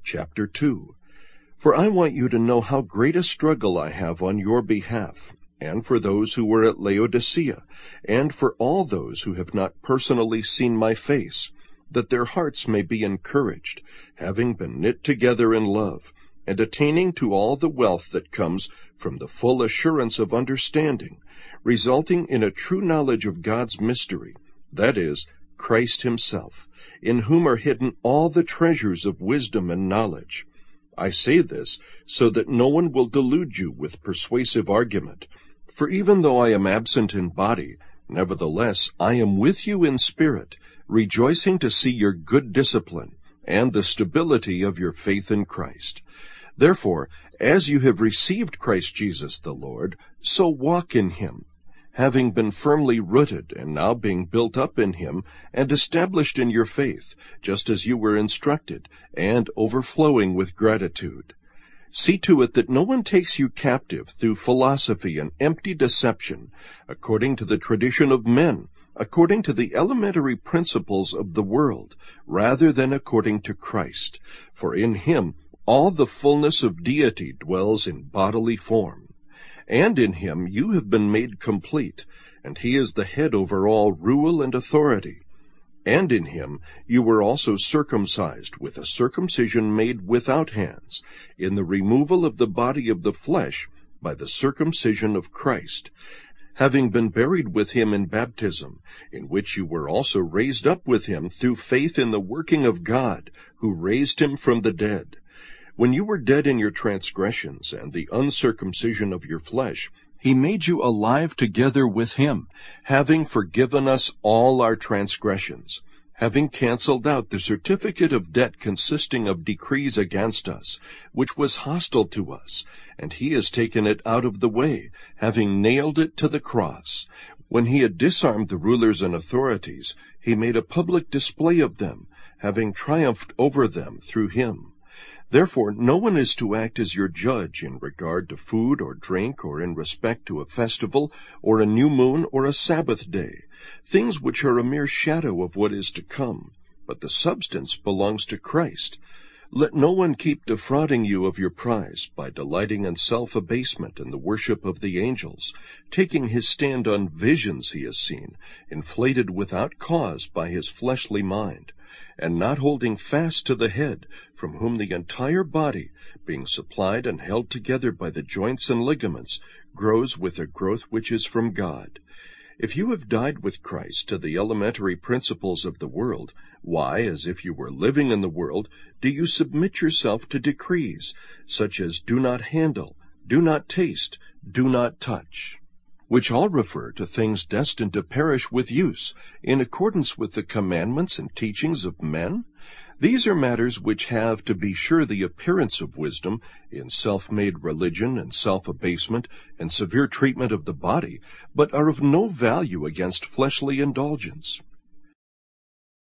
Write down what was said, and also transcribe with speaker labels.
Speaker 1: chapter 2. For I want you to know how great a struggle I have on your behalf, and for those who were at Laodicea, and for all those who have not personally seen my face, that their hearts may be encouraged, having been knit together in love, and attaining to all the wealth that comes from the full assurance of understanding, resulting in a true knowledge of God's mystery, that is, Christ himself, in whom are hidden all the treasures of wisdom and knowledge. I say this so that no one will delude you with persuasive argument. For even though I am absent in body, nevertheless I am with you in spirit, rejoicing to see your good discipline, and the stability of your faith in Christ. Therefore, as you have received Christ Jesus the Lord, so walk in him, having been firmly rooted, and now being built up in him, and established in your faith, just as you were instructed, and overflowing with gratitude. See to it that no one takes you captive through philosophy and empty deception, according to the tradition of men, according to the elementary principles of the world, rather than according to Christ. For in him all the fullness of deity dwells in bodily form. And in him you have been made complete, and he is the head over all rule and authority. And in him you were also circumcised with a circumcision made without hands, in the removal of the body of the flesh by the circumcision of Christ, having been buried with him in baptism, in which you were also raised up with him through faith in the working of God, who raised him from the dead. When you were dead in your transgressions and the uncircumcision of your flesh, he made you alive together with him, having forgiven us all our transgressions, having canceled out the certificate of debt consisting of decrees against us, which was hostile to us, and he has taken it out of the way, having nailed it to the cross. When he had disarmed the rulers and authorities, he made a public display of them, having triumphed over them through him. Therefore no one is to act as your judge in regard to food or drink, or in respect to a festival, or a new moon, or a Sabbath day, things which are a mere shadow of what is to come, but the substance belongs to Christ. Let no one keep defrauding you of your prize by delighting in self-abasement and the worship of the angels, taking his stand on visions he has seen, inflated without cause by his fleshly mind, and not holding fast to the head, from whom the entire body, being supplied and held together by the joints and ligaments, grows with a growth which is from God. If you have died with Christ to the elementary principles of the world, why, as if you were living in the world, do you submit yourself to decrees, such as do not handle, do not taste, do not touch, which all refer to things destined to perish with use, in accordance with the commandments and teachings of men? These are matters which have, to be sure, the appearance of wisdom, in self-made religion and self-abasement and severe treatment of the body, but are of no value against fleshly indulgence.